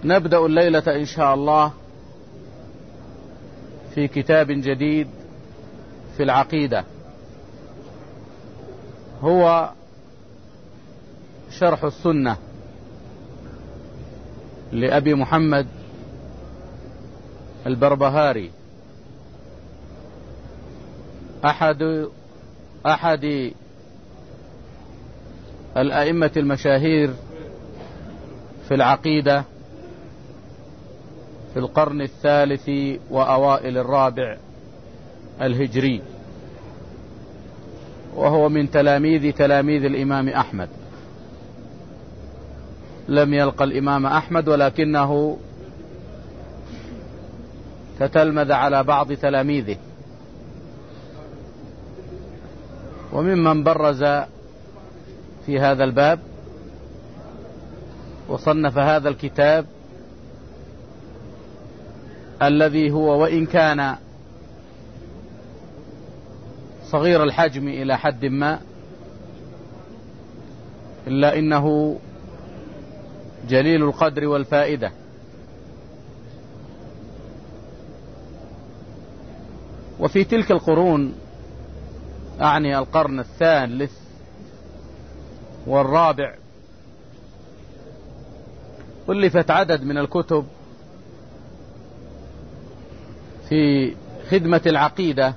نبدأ الليلة إن شاء الله في كتاب جديد في العقيدة، هو شرح السنة لأبي محمد البربهاري، أحد الأئمة المشاهير في العقيدة في القرن الثالث وأوائل الرابع الهجري، وهو من تلاميذ الإمام أحمد. لم يلقى الإمام أحمد ولكنه تتلمذ على بعض تلاميذه، وممن برز في هذا الباب وصنف هذا الكتاب الذي هو وإن كان صغير الحجم إلى حد ما، إلا إنه جليل القدر والفائدة. وفي تلك القرون، أعني القرن الثالث والرابع، ألفت عدد من الكتب في خدمة العقيدة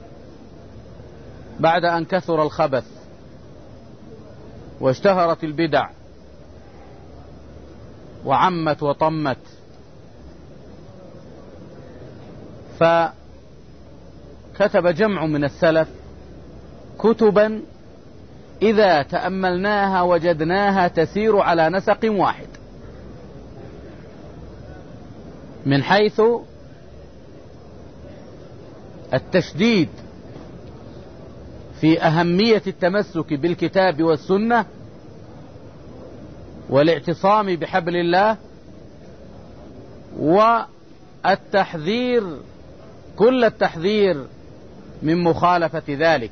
بعد أن كثر الخبث واشتهرت البدع وعمت وطمت، فكتب جمع من السلف كتبا إذا تأملناها وجدناها تسير على نسق واحد، من حيث التشديد في أهمية التمسك بالكتاب والسنة والاعتصام بحبل الله، والتحذير كل التحذير من مخالفة ذلك،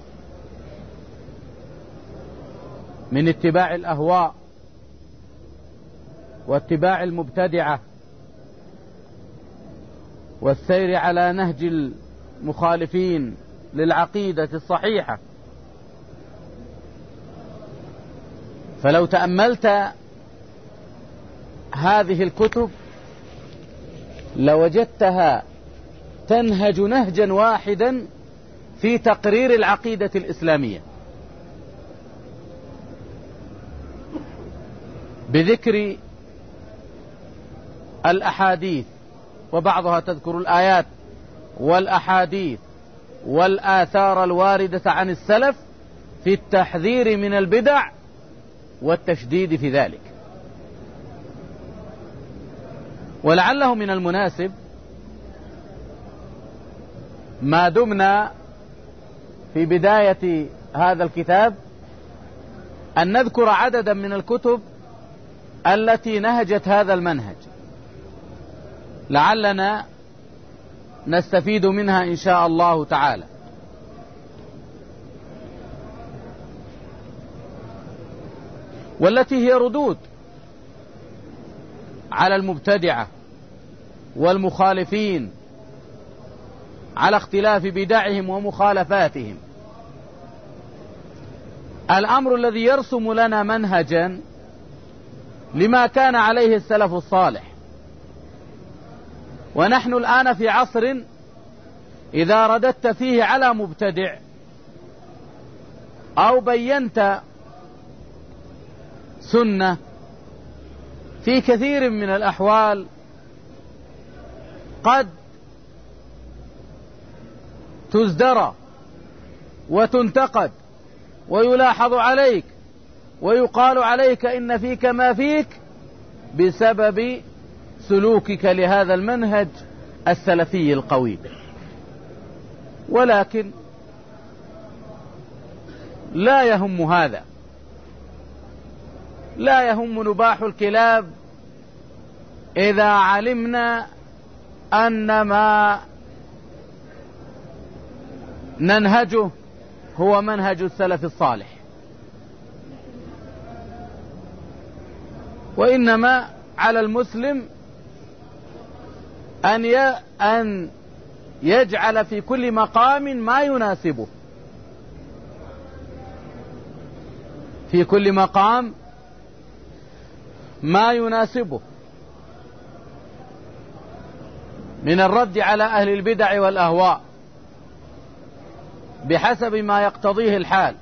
من اتباع الأهواء واتباع المبتدعة والسير على نهج المخالفين للعقيدة الصحيحة. فلو تأملت هذه الكتب لوجدتها تنهج نهجا واحدا في تقرير العقيدة الإسلامية، بذكر الأحاديث، وبعضها تذكر الآيات والأحاديث والآثار الواردة عن السلف في التحذير من البدع والتشديد في ذلك. ولعله من المناسب ما دمنا في بداية هذا الكتاب أن نذكر عددا من الكتب التي نهجت هذا المنهج، لعلنا نستفيد منها إن شاء الله تعالى. والتي هي ردود على المبتدعة والمخالفين على اختلاف بدعهم ومخالفاتهم، الأمر الذي يرسم لنا منهجا لما كان عليه السلف الصالح. ونحن الآن في عصر إذا رددت فيه على مبتدع أو بينت سنة في كثير من الأحوال قد تزدرى وتنتقد ويلاحظ عليك ويقال عليك إن فيك ما فيك بسبب سلوكك لهذا المنهج السلفي القوي. ولكن لا يهم هذا، لا يهم نباح الكلاب إذا علمنا أن ما ننهجه هو منهج السلف الصالح. وإنما على المسلم أن يجعل في كل مقام ما يناسبه، في كل مقام ما يناسبه من الرد على أهل البدع والأهواء بحسب ما يقتضيه الحال.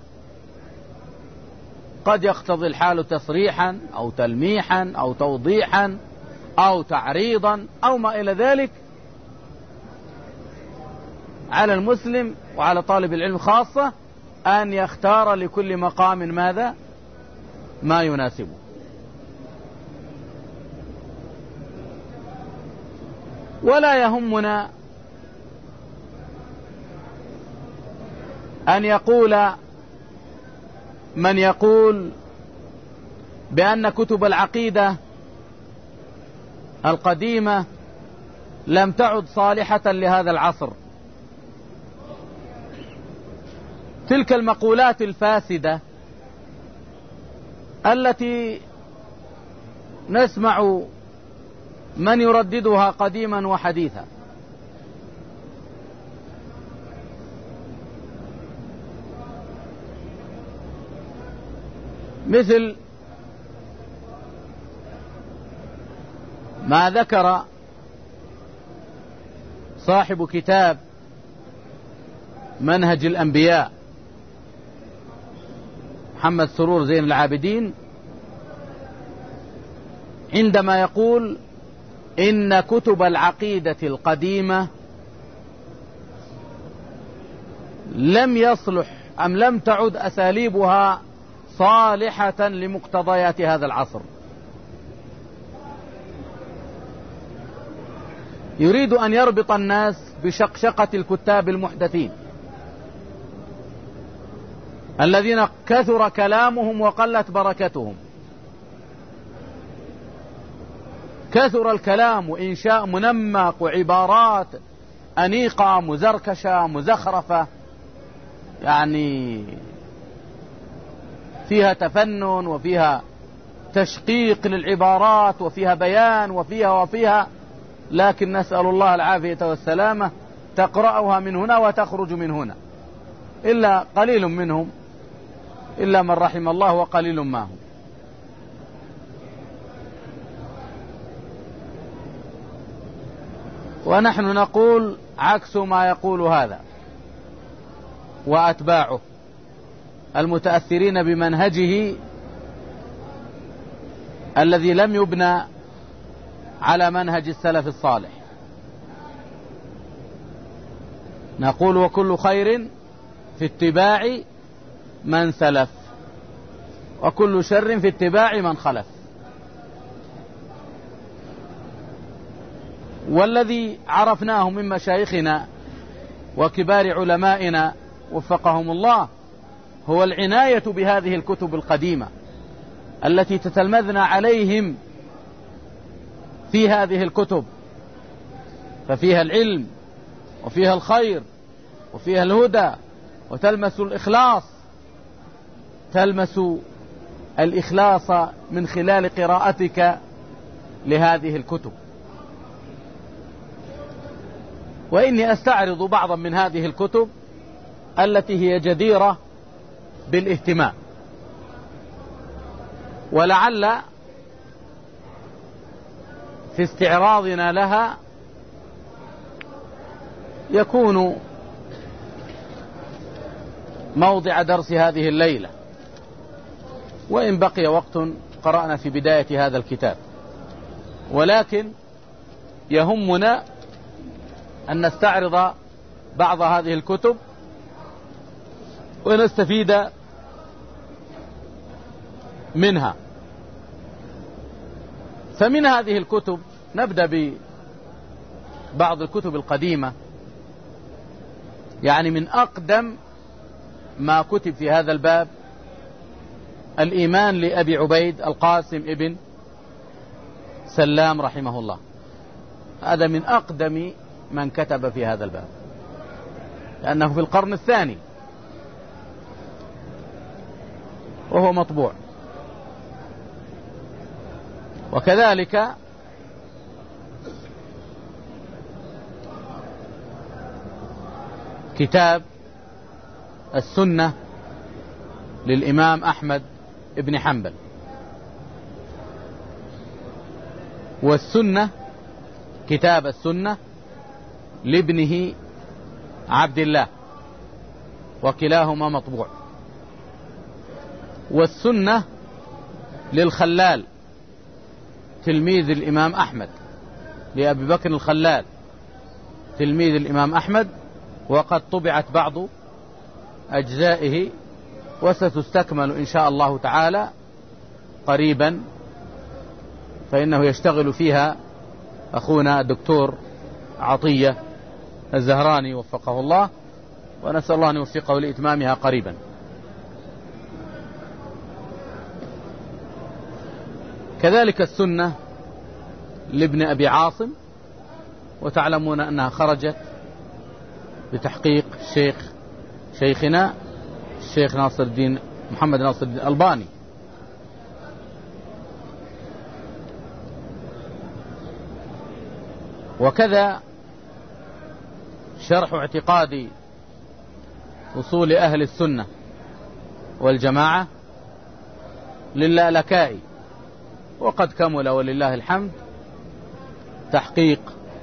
قد يقتضي الحال تصريحا أو تلميحا أو توضيحا أو تعريضا أو ما إلى ذلك. على المسلم وعلى طالب العلم خاصة أن يختار لكل مقام ماذا؟ ما يناسبه. ولا يهمنا أن يقول من يقول بأن كتب العقيدة القديمة لم تعد صالحة لهذا العصر. تلك المقولات الفاسدة التي نسمع من يرددها قديما وحديثا، مثل ما ذكر صاحب كتاب منهج الأنبياء محمد سرور زين العابدين عندما يقول إن كتب العقيدة القديمة لم يصلح أم لم تعد أساليبها صالحة لمقتضيات هذا العصر. يريد أن يربط الناس بشقشقة الكتاب المحدثين الذين كثر كلامهم وقلت بركتهم. كثر الكلام وإنشاء منمق وعبارات أنيقة مزركشة مزخرفة، يعني فيها تفنن وفيها تشقيق للعبارات وفيها بيان وفيها، لكن نسأل الله العافية والسلامة، تقرأها من هنا وتخرج من هنا، إلا قليل منهم، إلا من رحم الله وقليل ما هم. ونحن نقول عكس ما يقول هذا وأتباعه المتأثرين بمنهجه الذي لم يبنى على منهج السلف الصالح. نقول وكل خير في اتباع من سلف وكل شر في اتباع من خلف. والذي عرفناه من مشايخنا وكبار علمائنا وفقهم الله هو العناية بهذه الكتب القديمة التي تتلمذنا عليهم في هذه الكتب، ففيها العلم وفيها الخير وفيها الهدى، وتلمس الإخلاص، تلمس الإخلاص من خلال قراءتك لهذه الكتب. وإني أستعرض بعضا من هذه الكتب التي هي جديرة بالاهتمام، ولعل في استعراضنا لها يكون موضع درس هذه الليلة، وإن بقي وقت قرأنا في بداية هذا الكتاب، ولكن يهمنا أن نستعرض بعض هذه الكتب ونستفيد منها. فمن هذه الكتب نبدأ ببعض الكتب القديمة، يعني من أقدم ما كتب في هذا الباب الإيمان لأبي عبيد القاسم ابن سلام رحمه الله. هذا من أقدم من كتب في هذا الباب، لأنه في القرن الثاني وهو مطبوع. وكذلك كتاب السنة للإمام أحمد بن حنبل، والسنة كتاب السنة لابنه عبد الله، وكلاهما مطبوع. والسنة للخلال تلميذ الإمام أحمد، لأبي بكر الخلال تلميذ الإمام أحمد، وقد طبعت بعض أجزائه وستستكمل إن شاء الله تعالى قريبا، فإنه يشتغل فيها أخونا الدكتور عطية الزهراني وفقه الله، ونسأل الله أن يوفقه لإتمامها قريبا. كذلك السنة لابن أبي عاصم، وتعلمون أنها خرجت بتحقيق شيخنا الشيخ ناصر الدين محمد ناصر الدين الألباني. وكذا شرح اعتقاد أصول أهل السنة والجماعة للالكائي، وقد كمل ولله الحمد تحقيق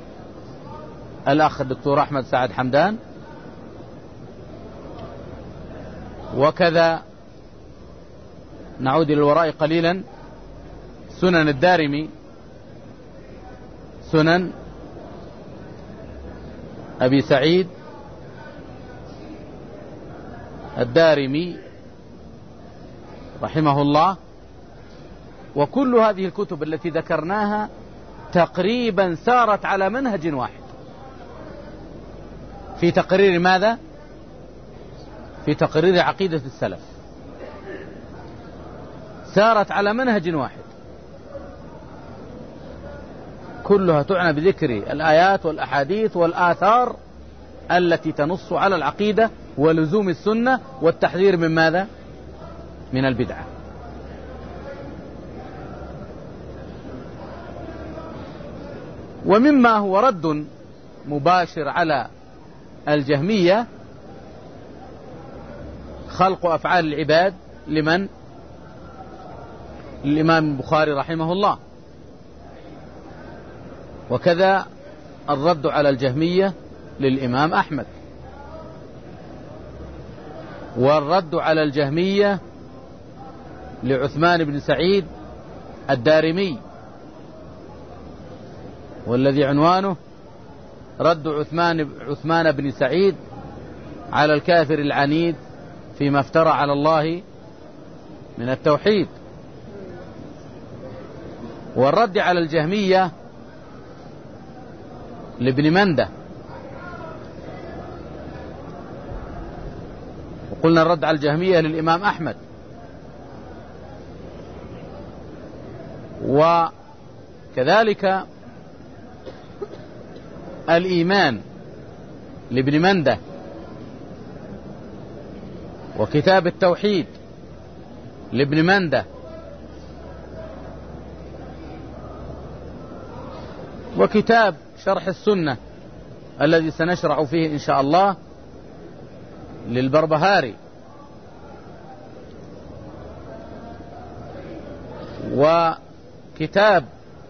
الأخ الدكتور أحمد سعد حمدان. وكذا نعود إلى الوراء قليلا، سنن الدارمي، سنن أبي سعيد الدارمي رحمه الله. وكل هذه الكتب التي ذكرناها تقريبا سارت على منهج واحد في تقرير ماذا؟ في تقرير عقيدة السلف، سارت على منهج واحد، كلها تعنى بذكر الآيات والأحاديث والآثار التي تنص على العقيدة ولزوم السنة والتحذير من ماذا؟ من البدعة. ومما هو رد مباشر على الجهمية خلق أفعال العباد لمن؟ للإمام البخاري رحمه الله. وكذا الرد على الجهمية للإمام أحمد، والرد على الجهمية لعثمان بن سعيد الدارمي، والذي عنوانه رد عثمان بن سعيد على الكافر العنيد فيما افترى على الله من التوحيد. والرد على الجهمية لابن منده، وقلنا الرد على الجهمية للإمام أحمد. وكذلك الإيمان لابن منده، وكتاب التوحيد لابن منده، وكتاب شرح السنة الذي سنشرع فيه إن شاء الله للبربهاري، وكتاب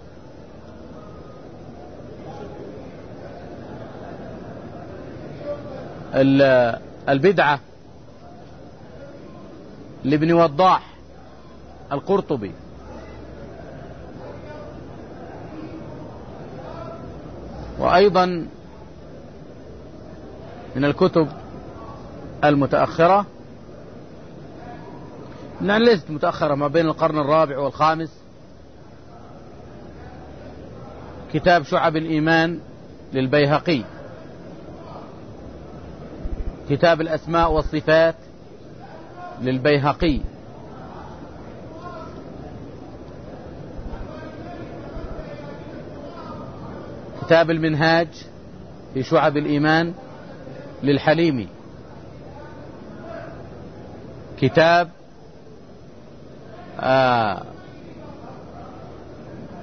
البدعة لابن وضاح القرطبي، وأيضا من الكتب المتأخرة، ليست متأخرة، ما بين القرن الرابع والخامس، كتاب شعب الإيمان للبيهقي، كتاب الأسماء والصفات للبيهقي، كتاب المنهاج في شعب الإيمان للحليمي، كتاب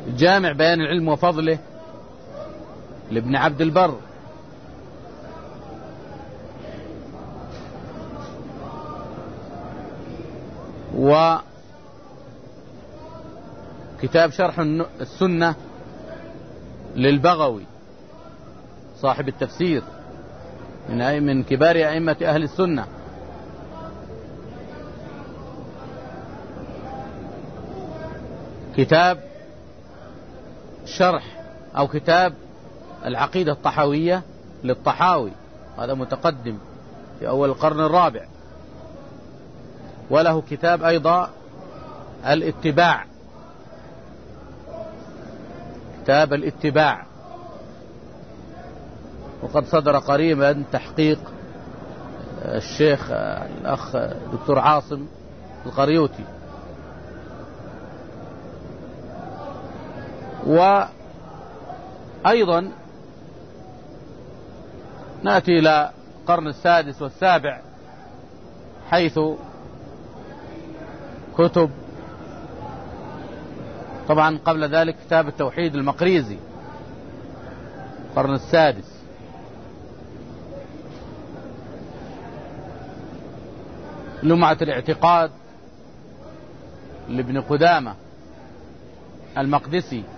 جامع بيان العلم وفضله لابن عبد البر، وكتاب شرح السنة للبغوي صاحب التفسير من كبار أئمة أهل السنة، كتاب شرح أو كتاب العقيدة الطحاوية للطحاوي، هذا متقدم في أول القرن الرابع، وله كتاب أيضا الاتباع، كتاب الاتباع، وقد صدر قريبا تحقيق الشيخ الأخ دكتور عاصم القريوتي. وأيضا نأتي إلى القرن السادس والسابع، حيث كتب، طبعا قبل ذلك كتاب التوحيد المقريزي القرن السادس، لمعة الاعتقاد لابن قدامة المقدسي،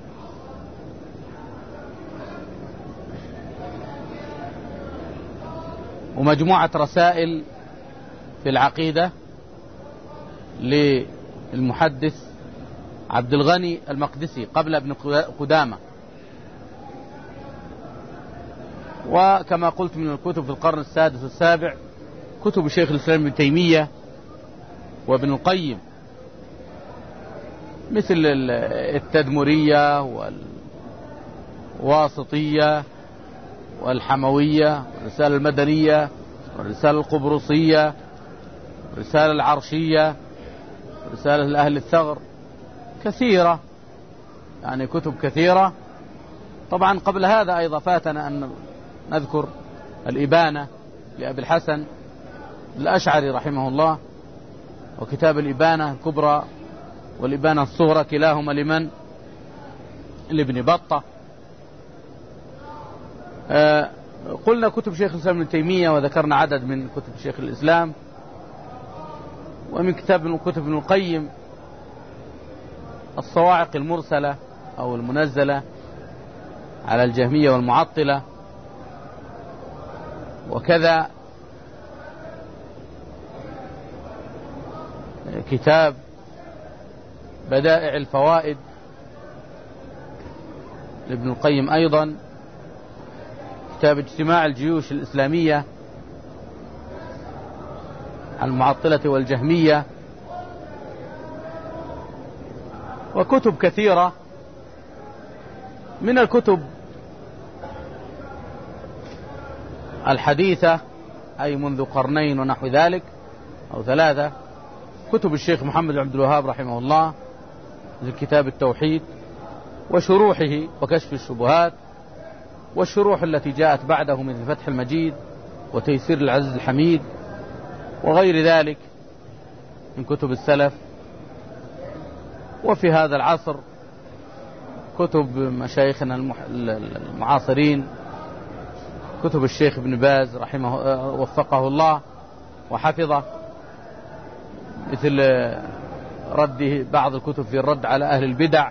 ومجموعة رسائل في العقيدة للمحدث عبد الغني المقدسي قبل ابن قدامة. وكما قلت من الكتب في القرن السادس والسابع كتب شيخ الإسلام ابن تيمية وابن القيم، مثل التدمرية والواسطية والحموية والرسالة المدنية والرسالة القبرصية والرسالة العرشية والرسالة لأهل الثغر، كثيرة يعني كتب كثيرة. طبعا قبل هذا أيضا فاتنا أن نذكر الإبانة لأبي الحسن الأشعري رحمه الله، وكتاب الإبانة الكبرى والإبانة الصغرى كلاهما لمن؟ لابن بطة. قلنا كتب شيخ الإسلام ابن تيمية، وذكرنا عدد من كتب شيخ الإسلام، ومن كتاب من كتب ابن القيم الصواعق المرسلة أو المنزلة على الجهمية والمعطلة، وكذا كتاب بدائع الفوائد لابن القيم، أيضا كتاب اجتماع الجيوش الإسلامية على المعطلة والجهمية، وكتب كثيرة. من الكتب الحديثة أي منذ قرنين ونحو ذلك أو ثلاثة، كتب الشيخ محمد بن عبد الوهاب رحمه الله، مثل كتاب التوحيد وشروحه وكشف الشبهات، والشروح التي جاءت بعده مثل فتح المجيد وتيسير العزيز الحميد وغير ذلك من كتب السلف. وفي هذا العصر كتب مشايخنا المعاصرين، كتب الشيخ ابن باز رحمه وفقه الله وحفظه، مثل رده بعض الكتب في الرد على أهل البدع،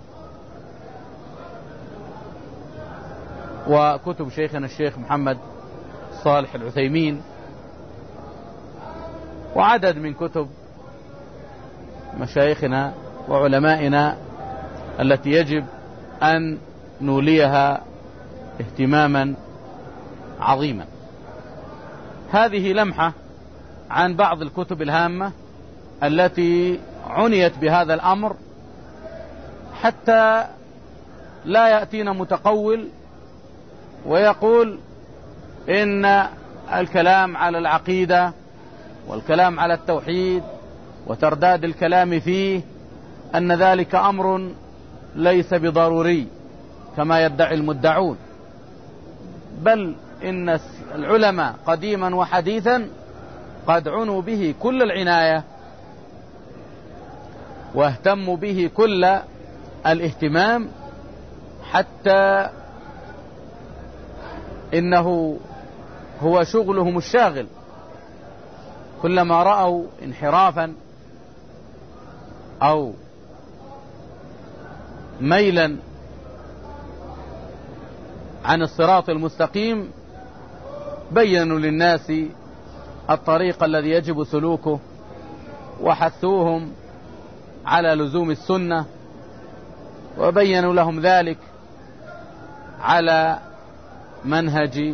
وكتب شيخنا الشيخ محمد صالح العثيمين، وعدد من كتب مشايخنا وعلمائنا التي يجب أن نوليها اهتماما عظيما. هذه لمحة عن بعض الكتب الهامة التي عنيت بهذا الأمر، حتى لا يأتينا متقول ويقول إن الكلام على العقيدة والكلام على التوحيد وترداد الكلام فيه أن ذلك أمر ليس بضروري كما يدعي المدعون، بل إن العلماء قديما وحديثا قد عنوا به كل العناية واهتموا به كل الاهتمام، حتى إنه هو شغلهم الشاغل. كلما رأوا انحرافا أو ميلا عن الصراط المستقيم بينوا للناس الطريق الذي يجب سلوكه، وحثوهم على لزوم السنة، وبينوا لهم ذلك على منهج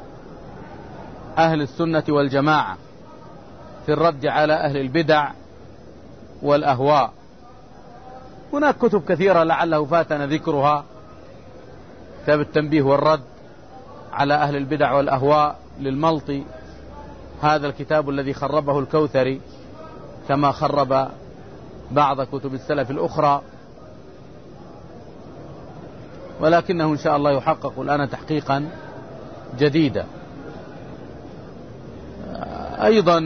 أهل السنة والجماعة في الرد على أهل البدع والأهواء. هناك كتب كثيرة لعله فاتنا ذكرها، كتاب التنبيه والرد على أهل البدع والأهواء للملطي، هذا الكتاب الذي خربه الكوثري كما خرب بعض كتب السلف الأخرى، ولكنه إن شاء الله يحقق الآن تحقيقا جديدا. أيضا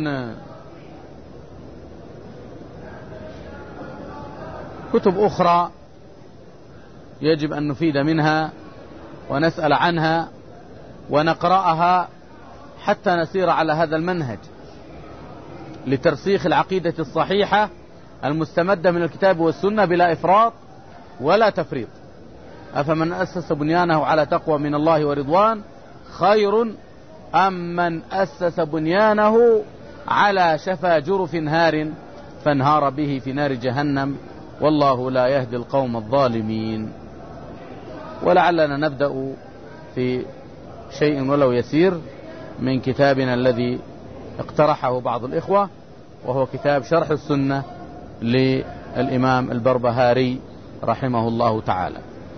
كتب أخرى يجب أن نفيد منها ونسأل عنها ونقرأها حتى نسير على هذا المنهج لترسيخ العقيدة الصحيحة المستمدة من الكتاب والسنة بلا إفراط ولا تفريط. أفمن أسس بنيانه على تقوى من الله ورضوان خير أم من أسس بنيانه على شفا جرف هار فانهار به في نار جهنم والله لا يهدي القوم الظالمين. ولعلنا نبدأ في شيء ولو يسير من كتابنا الذي اقترحه بعض الإخوة، وهو كتاب شرح السنة للإمام البربهاري رحمه الله تعالى.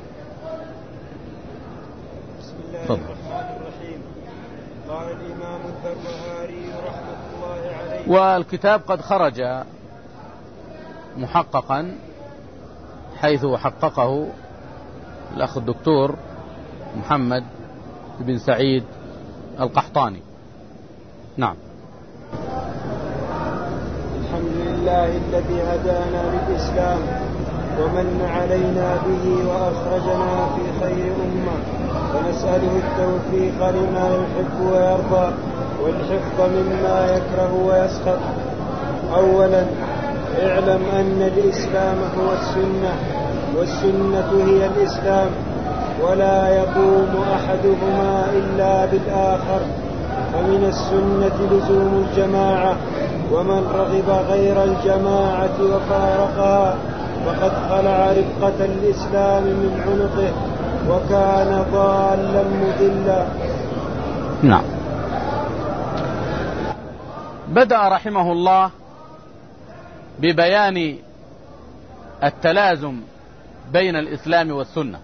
بسم الله الرحمن الرحيم. قال الإمام البربهاري رحمة الله عليه: والكتاب قد خرج محققا حيث حققه الأخ الدكتور محمد بن سعيد القحطاني. نعم. الحمد لله الذي هدانا للإسلام ومن علينا به وأخرجنا في خير أمة، ونسأله التوفيق لما يحب ويرضى والحفظ مما يكره ويسخط. أولا اعلم أن الإسلام هو السنة، والسنة هي الإسلام، ولا يقوم أحدهما إلا بالآخر. فمن السنة لزوم الجماعة، ومن رغب غير الجماعة وفارقها فقد خلع رفقة الإسلام من عنقه وكان ضالا مضلا. نعم. بدأ رحمه الله ببيان التلازم بين الإسلام والسنة،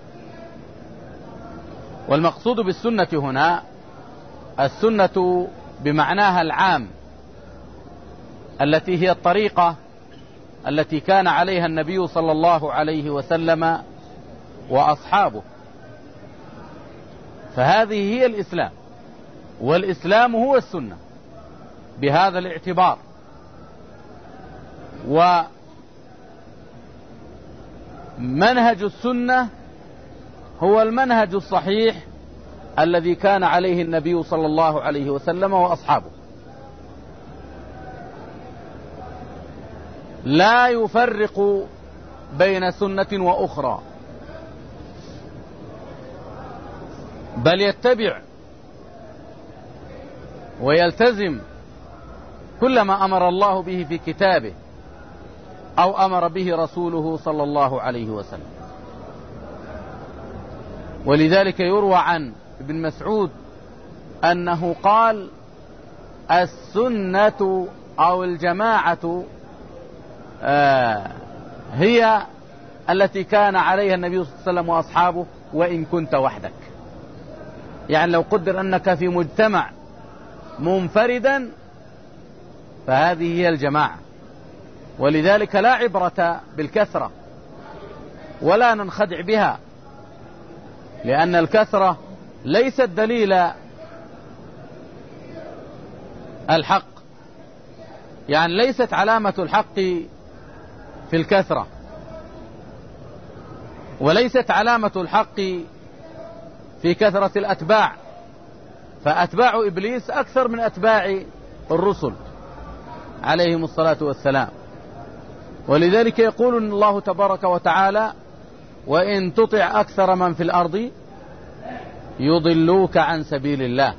والمقصود بالسنة هنا السنة بمعناها العام التي هي الطريقة التي كان عليها النبي صلى الله عليه وسلم وأصحابه، فهذه هي الإسلام، والإسلام هو السنة بهذا الاعتبار. ومنهج السنة هو المنهج الصحيح الذي كان عليه النبي صلى الله عليه وسلم وأصحابه، لا يفرق بين سنة وأخرى، بل يتبع ويلتزم كل ما أمر الله به في كتابه أو أمر به رسوله صلى الله عليه وسلم. ولذلك يروى عن ابن مسعود أنه قال: السنة أو الجماعة هي التي كان عليها النبي صلى الله عليه وسلم وأصحابه وإن كنت وحدك. يعني لو قدر أنك في مجتمع منفردا فهذه هي الجماعة. ولذلك لا عبرة بالكثرة ولا ننخدع بها، لأن الكثرة ليست دليل الحق، يعني ليست علامة الحق في الكثرة، وليست علامة الحق في كثرة الأتباع، فأتباع إبليس أكثر من أتباع الرسل عليهم الصلاة والسلام. ولذلك يقول الله تبارك وتعالى: وإن تطع أكثر من في الأرض يضلوك عن سبيل الله.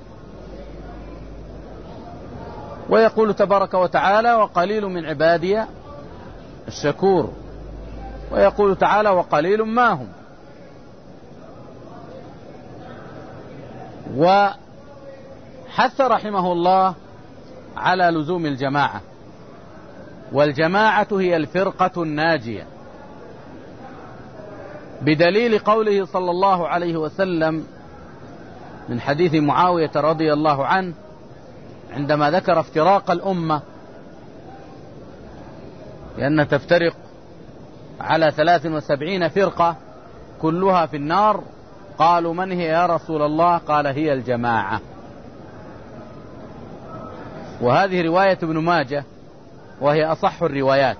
ويقول تبارك وتعالى: وقليل من عبادي الشكور. ويقول تعالى: وقليل ما هم. وحث رحمه الله على لزوم الجماعة، والجماعة هي الفرقة الناجية، بدليل قوله صلى الله عليه وسلم من حديث معاوية رضي الله عنه عندما ذكر افتراق الأمة، لأن تفترق على 73 فرقة كلها في النار. قالوا: من هي يا رسول الله؟ قال: هي الجماعة. وهذه رواية ابن ماجه، وهي أصح الروايات،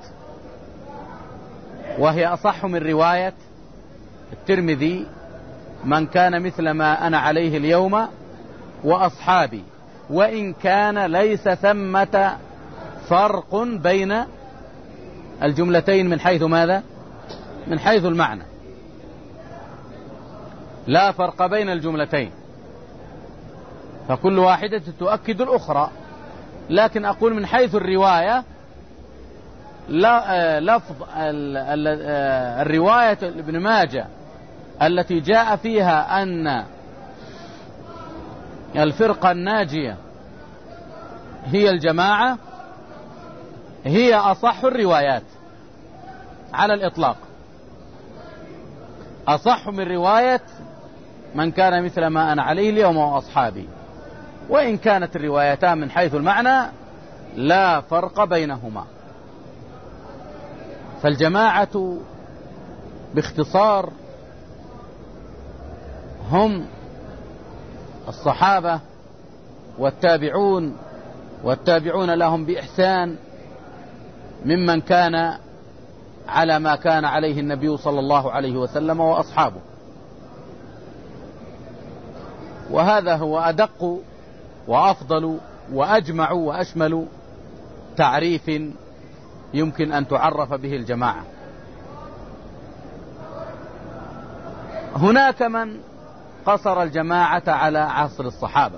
وهي أصح من رواية الترمذي: من كان مثل ما أنا عليه اليوم وأصحابي، وإن كان ليس ثمة فرق بين الجملتين من حيث ماذا؟ من حيث المعنى، لا فرق بين الجملتين، فكل واحدة تؤكد الأخرى. لكن أقول من حيث الرواية، لا لفظ الرواية ابن ماجه التي جاء فيها أن الفرقة الناجية هي الجماعة هي أصح الروايات على الإطلاق، أصح من رواية من كان مثل ما أنا عليه اليوم وأصحابي، وإن كانت الروايتان من حيث المعنى لا فرق بينهما. فالجماعة باختصار هم الصحابة والتابعون والتابعون لهم بإحسان ممن كان على ما كان عليه النبي صلى الله عليه وسلم وأصحابه. وهذا هو أدق وأفضل وأجمع وأشمل تعريف يمكن أن تعرف به الجماعة. هناك من قصر الجماعة على عصر الصحابة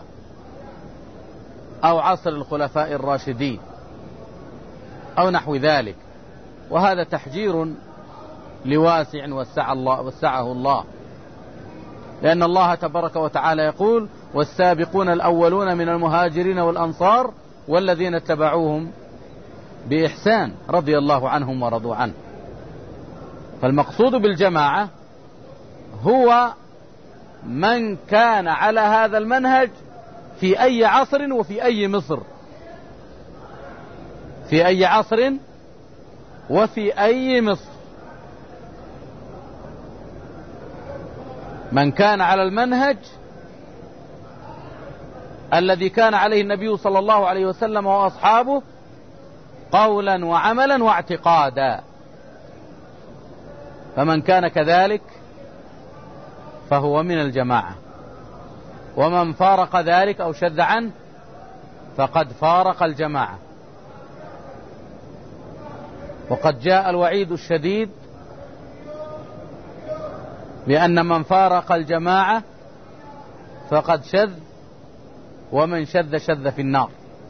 أو عصر الخلفاء الراشدين أو نحو ذلك، وهذا تحجير لواسع وسعه الله، لأن الله تبارك وتعالى يقول: والسابقون الأولون من المهاجرين والأنصار والذين اتبعوهم بإحسان رضي الله عنهم ورضوا عنه. فالمقصود بالجماعة هو من كان على هذا المنهج في أي عصر وفي أي مصر، في أي عصر وفي أي مصر، من كان على المنهج الذي كان عليه النبي صلى الله عليه وسلم وأصحابه قولا وعملا واعتقادا، فمن كان كذلك فهو من الجماعة، ومن فارق ذلك أو شذ عنه فقد فارق الجماعة. وقد جاء الوعيد الشديد بأن من فارق الجماعة فقد شذ، ومن شذ شذ في النار.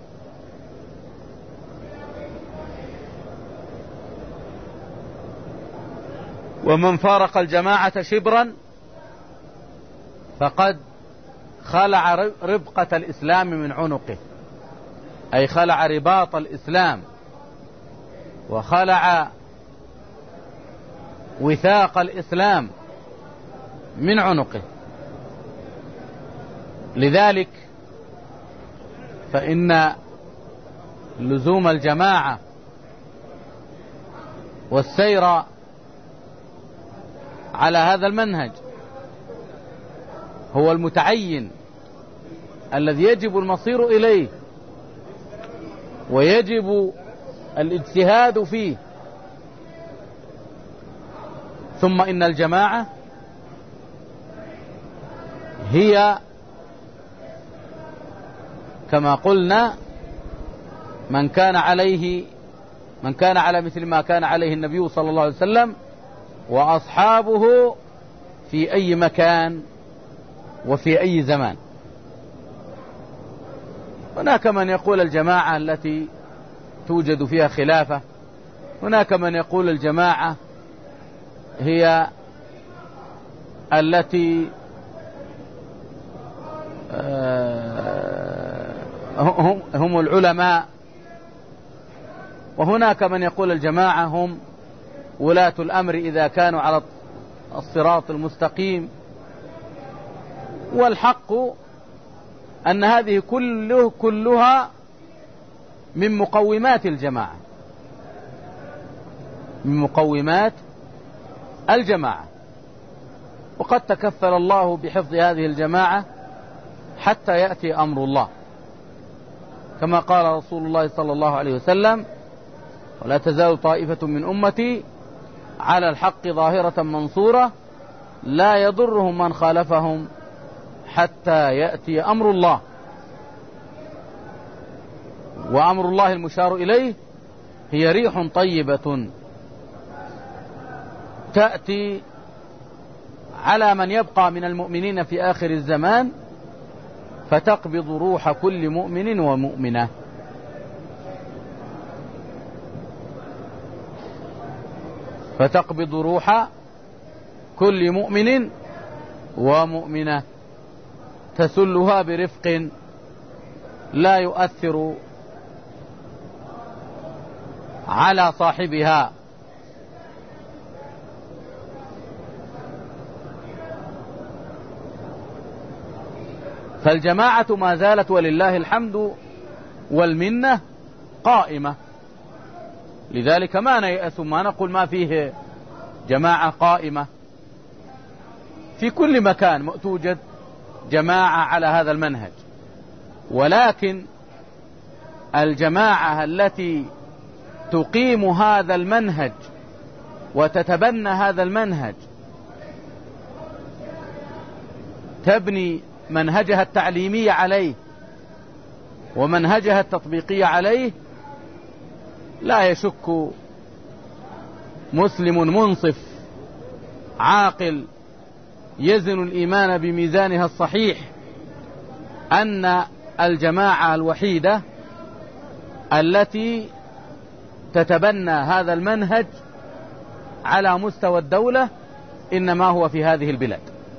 ومن فارق الجماعة شبرا فقد خلع ربقة الإسلام من عنقه، أي خلع رباط الإسلام وخلع وثاق الإسلام من عنقه. لذلك فإن لزوم الجماعة والسير على هذا المنهج هو المتعين الذي يجب المصير إليه ويجب الاجتهاد فيه. ثم إن الجماعة هي كما قلنا من كان على مثل ما كان عليه النبي صلى الله عليه وسلم وأصحابه في أي مكان وفي أي زمان. هناك من يقول الجماعة التي توجد فيها خلافة، هناك من يقول الجماعة هي التي هم العلماء، وهناك من يقول الجماعة هم ولاة الأمر إذا كانوا على الصراط المستقيم. والحق أن هذه كلها من مقومات الجماعة، من مقومات الجماعة. وقد تكفل الله بحفظ هذه الجماعة حتى يأتي أمر الله، كما قال رسول الله صلى الله عليه وسلم: ولا تزال طائفة من أمتي على الحق ظاهرة منصورة لا يضرهم من خالفهم حتى يأتي أمر الله. وأمر الله المشار إليه هي ريح طيبة تأتي على من يبقى من المؤمنين في آخر الزمان فتقبض روح كل مؤمن ومؤمنة. فتقبض روح كل مؤمن ومؤمنة تسلها برفق لا يؤثر على صاحبها. فالجماعة ما زالت ولله الحمد والمنة قائمة، لذلك ما نيأس، ما نقول ما فيه جماعة قائمة. في كل مكان توجد جماعة على هذا المنهج، ولكن الجماعة التي تقيم هذا المنهج وتتبنى هذا المنهج، تبني منهجها التعليمي عليه ومنهجها التطبيقي عليه، لا يشك مسلم منصف عاقل يزن الإيمان بميزانها الصحيح أن الجماعة الوحيدة التي تتبنى هذا المنهج على مستوى الدولة إنما هو في هذه البلاد.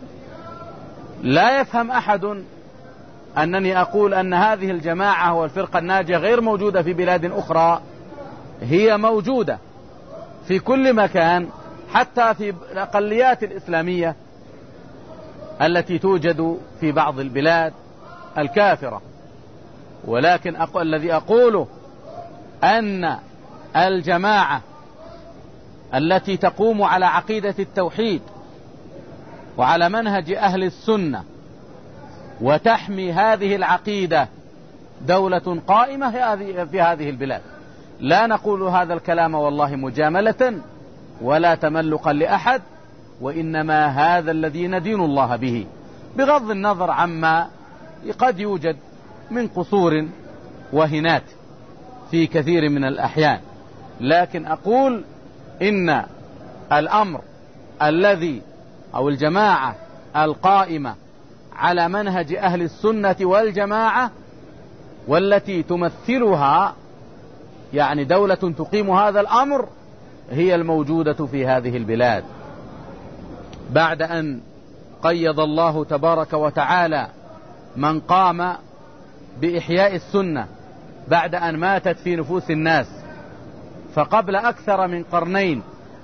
لا يفهم أحد أنني أقول أن هذه الجماعة والفرقة الناجية غير موجودة في بلاد أخرى، هي موجودة في كل مكان، حتى في الأقليات الإسلامية التي توجد في بعض البلاد الكافرة. ولكن الذي أقوله أن الجماعة التي تقوم على عقيدة التوحيد وعلى منهج أهل السنة وتحمي هذه العقيدة دولة قائمة في هذه البلاد. لا نقول هذا الكلام والله مجاملة ولا تملقا لأحد، وإنما هذا الذي ندين الله به، بغض النظر عما قد يوجد من قصور وهنات في كثير من الأحيان. لكن أقول إن الأمر الذي أو الجماعة القائمة على منهج أهل السنة والجماعة والتي تمثلها يعني دولة تقيم هذا الأمر هي الموجودة في هذه البلاد، بعد أن قيض الله تبارك وتعالى من قام بإحياء السنة بعد أن ماتت في نفوس الناس. فقبل أكثر من قرنين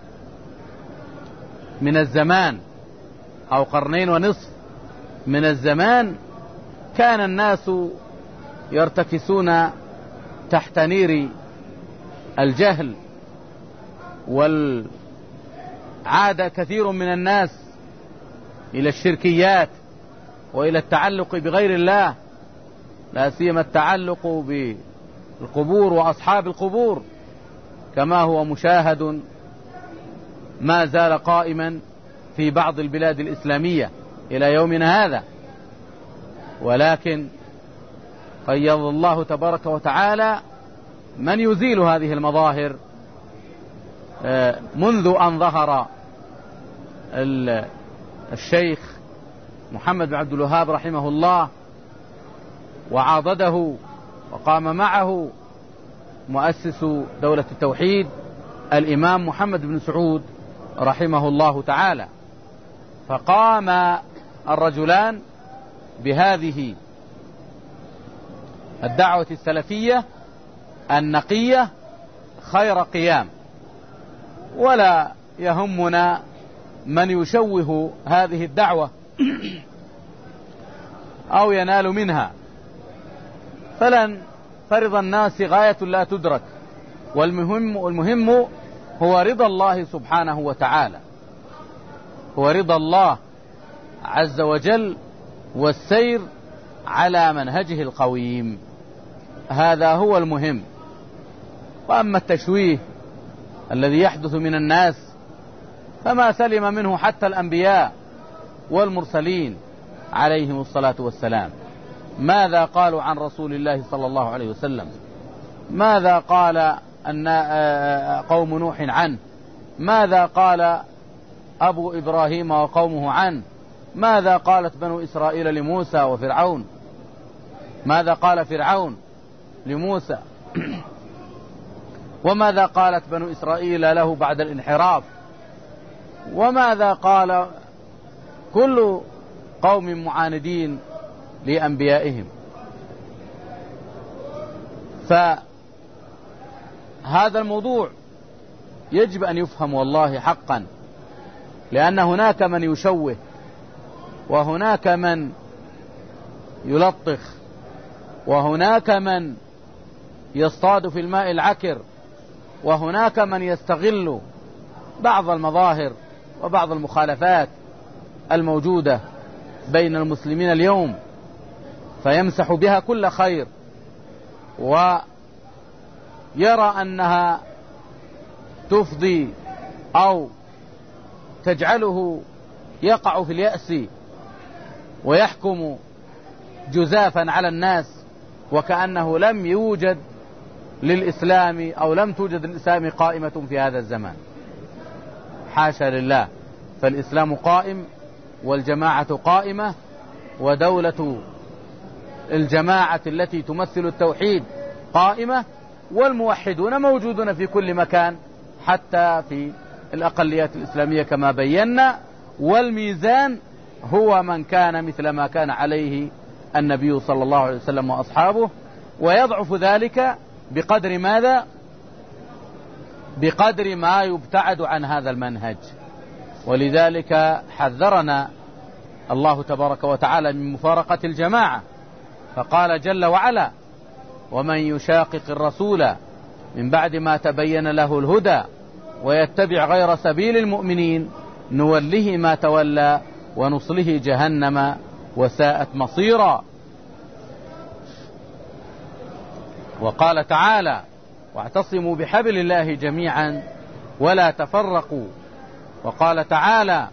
من الزمان أو قرنين ونصف من الزمان كان الناس يرتكسون تحت نير الجهل، وعاد كثير من الناس إلى الشركيات وإلى التعلق بغير الله، لا سيما التعلق بالقبور وأصحاب القبور، كما هو مشاهد ما زال قائما في بعض البلاد الإسلامية إلى يومنا هذا، ولكن قيض الله تبارك وتعالى من يزيل هذه المظاهر منذ أن ظهر الشيخ محمد بن عبد الوهاب رحمه الله وعاضده وقام معه مؤسس دولة التوحيد الإمام محمد بن سعود رحمه الله تعالى. فقام الرجلان بهذه الدعوة السلفية النقية خير قيام، ولا يهمنا من يشوه هذه الدعوة أو ينال منها، فرض الناس غاية لا تدرك، والمهم هو رضا الله سبحانه وتعالى، هو رضا الله عز وجل والسير على منهجه القويم، هذا هو المهم. وأما التشويه الذي يحدث من الناس فما سلم منه حتى الأنبياء والمرسلين عليهم الصلاة والسلام. ماذا قالوا عن رسول الله صلى الله عليه وسلم؟ ماذا قال أن قوم نوح عنه؟ ماذا قال أبو إبراهيم وقومه عنه؟ ماذا قالت بنو إسرائيل لموسى وفرعون؟ ماذا قال فرعون لموسى؟ وماذا قالت بنو إسرائيل له بعد الانحراف؟ وماذا قال كل قوم معاندين لأنبيائهم؟ فهذا الموضوع يجب أن يفهم والله حقا، لأن هناك من يشوه، وهناك من يلطخ، وهناك من يصطاد في الماء العكر، وهناك من يستغل بعض المظاهر وبعض المخالفات الموجودة بين المسلمين اليوم فيمسح بها كل خير، ويرى أنها تفضي أو تجعله يقع في اليأس ويحكم جزافا على الناس، وكأنه لم يوجد للإسلام أو لم توجد للإسلام قائمة في هذا الزمان. حاشا لله، فالإسلام قائم والجماعة قائمة، ودولة الجماعة التي تمثل التوحيد قائمة، والموحدون موجودون في كل مكان حتى في الأقليات الإسلامية كما بينا، والميزان هو من كان مثل ما كان عليه النبي صلى الله عليه وسلم وأصحابه، ويضعف ذلك بقدر ماذا؟ بقدر ما يبتعد عن هذا المنهج. ولذلك حذرنا الله تبارك وتعالى من مفارقة الجماعة، فقال جل وعلا: ومن يشاقق الرسول من بعد ما تبين له الهدى ويتبع غير سبيل المؤمنين نوله ما تولى ونصله جهنم وساءت مصيرا. وقال تعالى: واعتصموا بحبل الله جميعا ولا تفرقوا. وقال تعالى: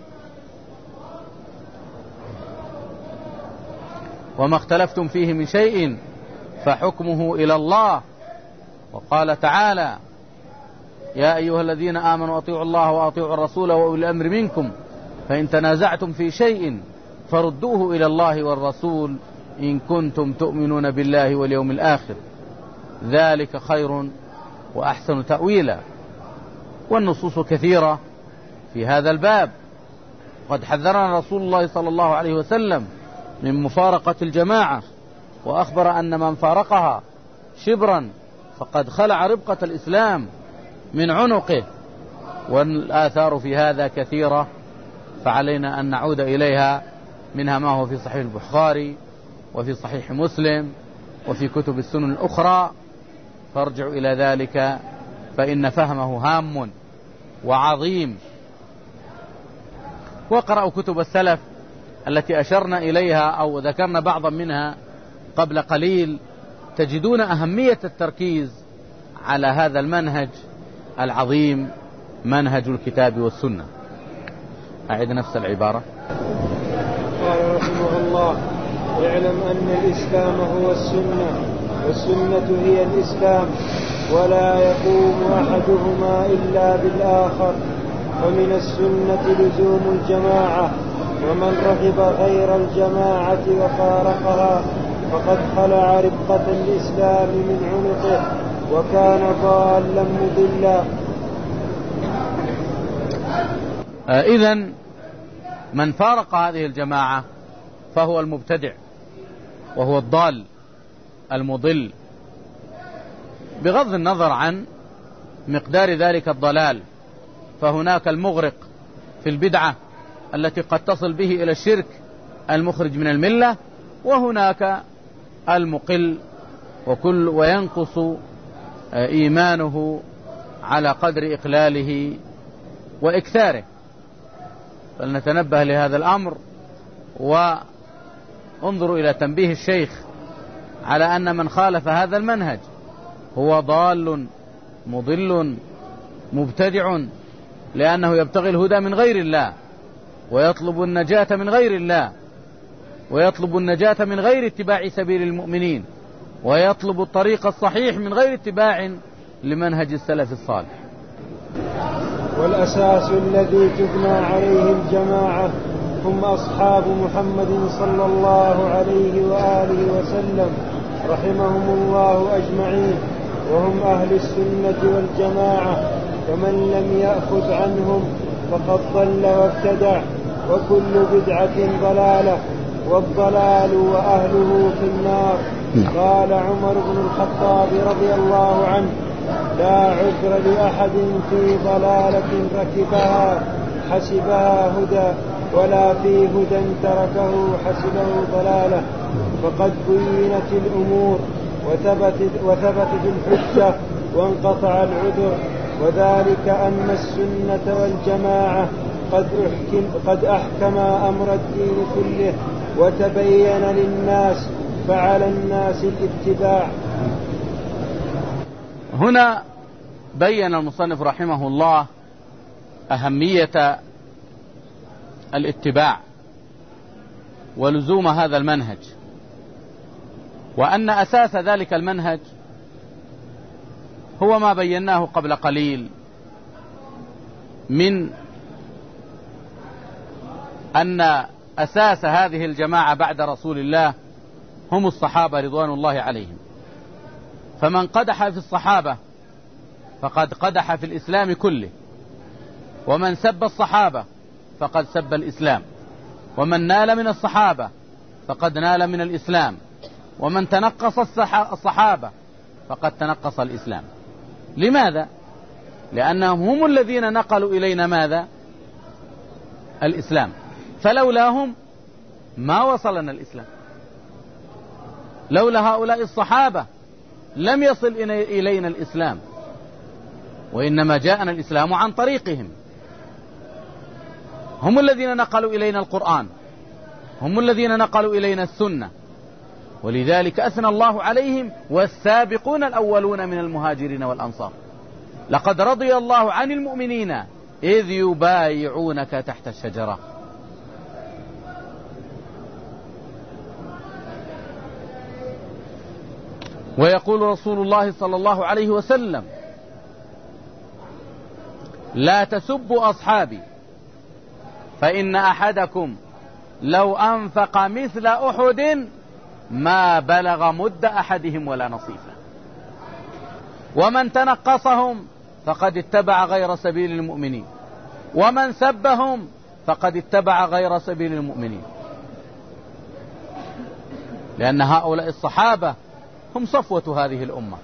وما اختلفتم فيه من شيء فحكمه إلى الله. وقال تعالى: يا أيها الذين آمنوا أطيعوا الله وأطيعوا الرسول وأولي الأمر منكم فإن تنازعتم في شيء فردوه إلى الله والرسول إن كنتم تؤمنون بالله واليوم الآخر ذلك خير وأحسن تأويلا. والنصوص كثيرة في هذا الباب، قد حذرنا رسول الله صلى الله عليه وسلم من مفارقة الجماعة، وأخبر أن من فارقها شبرا فقد خلع ربقة الإسلام من عنقه. والآثار في هذا كثيرة، فعلينا أن نعود إليها، منها ما هو في صحيح البخاري وفي صحيح مسلم وفي كتب السنن الأخرى، فارجعوا إلى ذلك فإن فهمه هام وعظيم. واقرأوا كتب السلف التي أشرنا إليها أو ذكرنا بعضا منها قبل قليل، تجدون أهمية التركيز على هذا المنهج العظيم منهج الكتاب والسنة. أعد نفس العبارة. قال رحمه الله: اعلم أن الإسلام هو السنة، والسنة هي الإسلام، ولا يقوم أحدهما إلا بالآخر. ومن السنة لزوم الجماعة، ومن رغب غير الجماعة وفارقها فقد خلع ربقة الإسلام من عنقه وكان ضالا مضلا. إذن من فارق هذه الجماعة فهو المبتدع وهو الضال المضل، بغض النظر عن مقدار ذلك الضلال. فهناك المغرق في البدعة التي قد تصل به إلى الشرك المخرج من الملة، وهناك المقل وينقص إيمانه على قدر إقلاله وإكثاره. فلنتنبه لهذا الأمر، وانظروا إلى تنبيه الشيخ على أن من خالف هذا المنهج هو ضال مضل مبتدع، لأنه يبتغي الهدى من غير الله، ويطلب النجاة من غير الله، ويطلب النجاة من غير اتباع سبيل المؤمنين، ويطلب الطريق الصحيح من غير اتباع لمنهج السلف الصالح. والأساس الذي تبنى عليه الجماعة هم أصحاب محمد صلى الله عليه وآله وسلم رحمهم الله أجمعين، وهم أهل السنة والجماعة، ومن لم يأخذ عنهم فقد ضل وابتدع، وكل بدعة ضلالة، والضلال وأهله في النار. قال عمر بن الخطاب رضي الله عنه: لا عذر لأحد في ضلالة ركبها حسبها هدى، ولا في هدى تركه حسبه ضلالة. فقد بينت الأمور وثبتت الحجة وانقطع العذر، وذلك أن السنة والجماعة قد أحكم أمر الدين كله وتبين للناس، فعلى الناس الاتباع. هنا بين المصنف رحمه الله أهمية الاتباع ولزوم هذا المنهج، وأن أساس ذلك المنهج هو ما بيناه قبل قليل من أن أساس هذه الجماعة بعد رسول الله هم الصحابة رضوان الله عليهم. فمن قدح في الصحابة فقد قدح في الإسلام كله، ومن سب الصحابة فقد سب الإسلام، ومن نال من الصحابة فقد نال من الإسلام، ومن تنقص الصحابة فقد تنقص الإسلام. لماذا؟ لأنهم هم الذين نقلوا إلينا ماذا؟ الإسلام. فلولاهم ما وصلنا الإسلام. لولا هؤلاء الصحابة لم يصل إلينا الإسلام، وإنما جاءنا الإسلام عن طريقهم. هم الذين نقلوا إلينا القرآن، هم الذين نقلوا إلينا السنة، ولذلك أثنى الله عليهم: والسابقون الأولون من المهاجرين والأنصار لقد رضي الله عن المؤمنين إذ يبايعونك تحت الشجرة. ويقول رسول الله صلى الله عليه وسلم: لا تسبوا أصحابي فإن أحدكم لو أنفق مثل أحد ما بلغ مد أحدهم ولا نصيفه، ومن تنقصهم فقد اتبع غير سبيل المؤمنين، ومن سبهم فقد اتبع غير سبيل المؤمنين. لأن هؤلاء الصحابة هم صفوة هذه الأمة،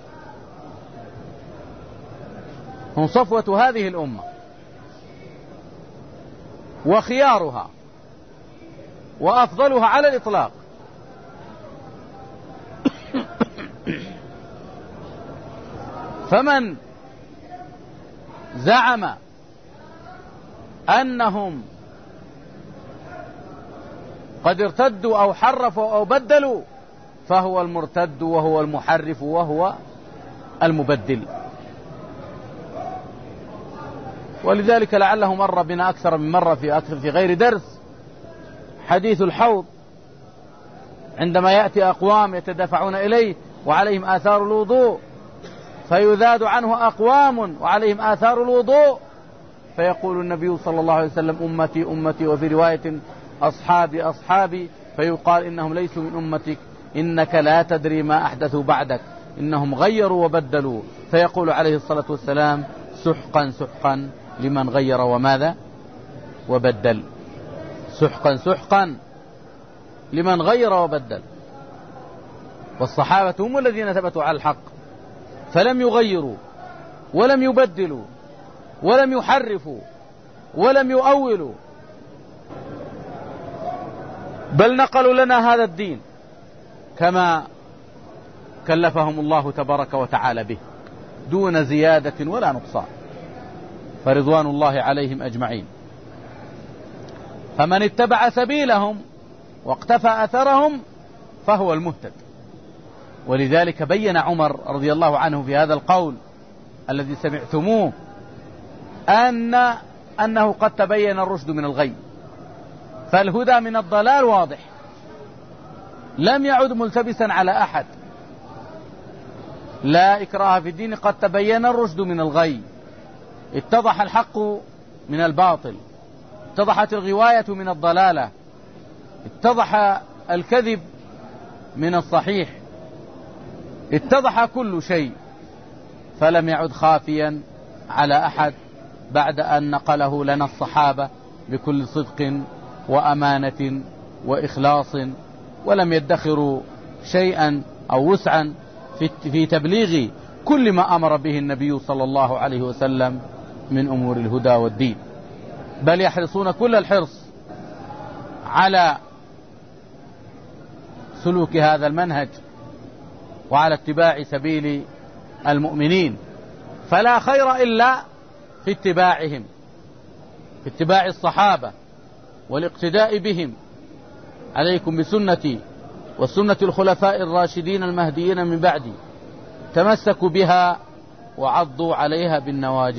هم صفوة هذه الأمة وخيارها وأفضلها على الإطلاق. فمن زعم أنهم قد ارتدوا أو حرفوا أو بدلوا فهو المرتد وهو المحرف وهو المبدل. ولذلك لعله مر بنا أكثر من مرة في غير درس حديث الحوض، عندما يأتي أقوام يتدافعون إليه وعليهم آثار الوضوء، فيذاد عنه أقوام وعليهم آثار الوضوء، فيقول النبي صلى الله عليه وسلم أمتي أمتي، وفي رواية أصحابي أصحابي، فيقال إنهم ليسوا من أمتك، إنك لا تدري ما أحدثوا بعدك، إنهم غيروا وبدلوا. فيقول عليه الصلاة والسلام سحقا سحقا لمن غير وماذا وبدل، سحقا سحقا لمن غير وبدل. والصحابة هم الذين ثبتوا على الحق فلم يغيروا ولم يبدلوا ولم يحرفوا ولم يؤولوا، بل نقلوا لنا هذا الدين كما كلفهم الله تبارك وتعالى به دون زيادة ولا نقصان، فرضوان الله عليهم أجمعين. فمن اتبع سبيلهم واقتفى أثرهم فهو المهتد. ولذلك بين عمر رضي الله عنه في هذا القول الذي سمعتموه أنه قد تبين الرشد من الغي، فالهدى من الضلال واضح، لم يعد ملتبسا على أحد، لا إكراه في الدين، قد تبين الرشد من الغي، اتضح الحق من الباطل، اتضحت الغواية من الضلالة، اتضح الكذب من الصحيح، اتضح كل شيء، فلم يعد خافيا على أحد بعد أن نقله لنا الصحابة بكل صدق وأمانة وإخلاص، ولم يدخروا شيئا أو وسعا في تبليغ كل ما أمر به النبي صلى الله عليه وسلم من أمور الهدى والدين، بل يحرصون كل الحرص على سلوك هذا المنهج وعلى اتباع سبيل المؤمنين. فلا خير إلا في اتباعهم، في اتباع الصحابة والاقتداء بهم. عليكم بسنتي وسنة الخلفاء الراشدين المهديين من بعدي، تمسكوا بها وعضوا عليها بالنواجذ.